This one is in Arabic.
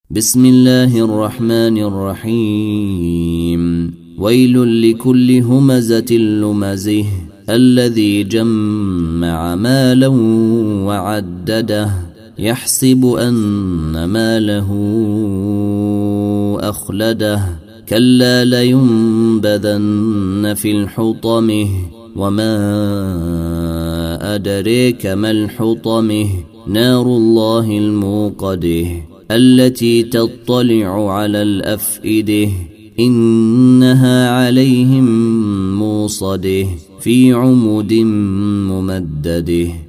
بسم الله الرحمن الرحيم ويل لكل همزة لمزه الذي جمع مالا وعدده يحسب أن ماله أخلده كلا لينبذن في الحطمه وما أدريك ما الحطمه نار الله الموقده التي تطلع على الأفئدة إنها عليهم موصده في عمد ممدده